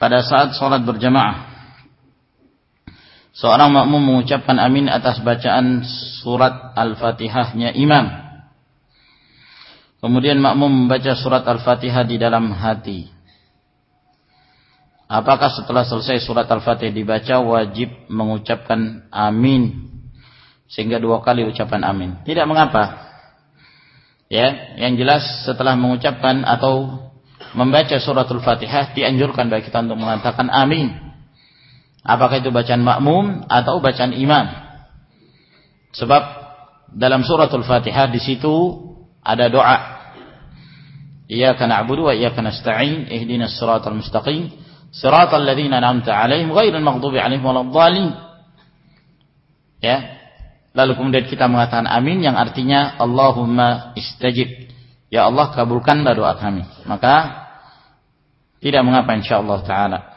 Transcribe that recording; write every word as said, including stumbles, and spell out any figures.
pada saat salat berjamaah, seorang makmum mengucapkan amin atas bacaan surat Al-Fatihahnya imam. Kemudian makmum membaca surat Al-Fatihah di dalam hati. Apakah setelah selesai surat Al-Fatihah dibaca wajib mengucapkan amin sehingga dua kali ucapan amin? Tidak mengapa. Ya, yang jelas setelah mengucapkan atau membaca suratul Fatihah dianjurkan bagi kita untuk mengatakan amin. Apakah itu bacaan makmum atau bacaan imam? Sebab dalam suratul Fatihah di situ ada doa. Iyyaka na'budu wa iyyaka nasta'in, ihdinas siratal mustaqim, siratal ladzina an'amta 'alaihim ghairil maghdubi 'alaihim waladdallin. Ya. Lalu kemudian kita mengatakan amin yang artinya Allahumma istajib. Ya Allah kabulkanlah doa kami. Maka tidak mengapa insyaallah taala.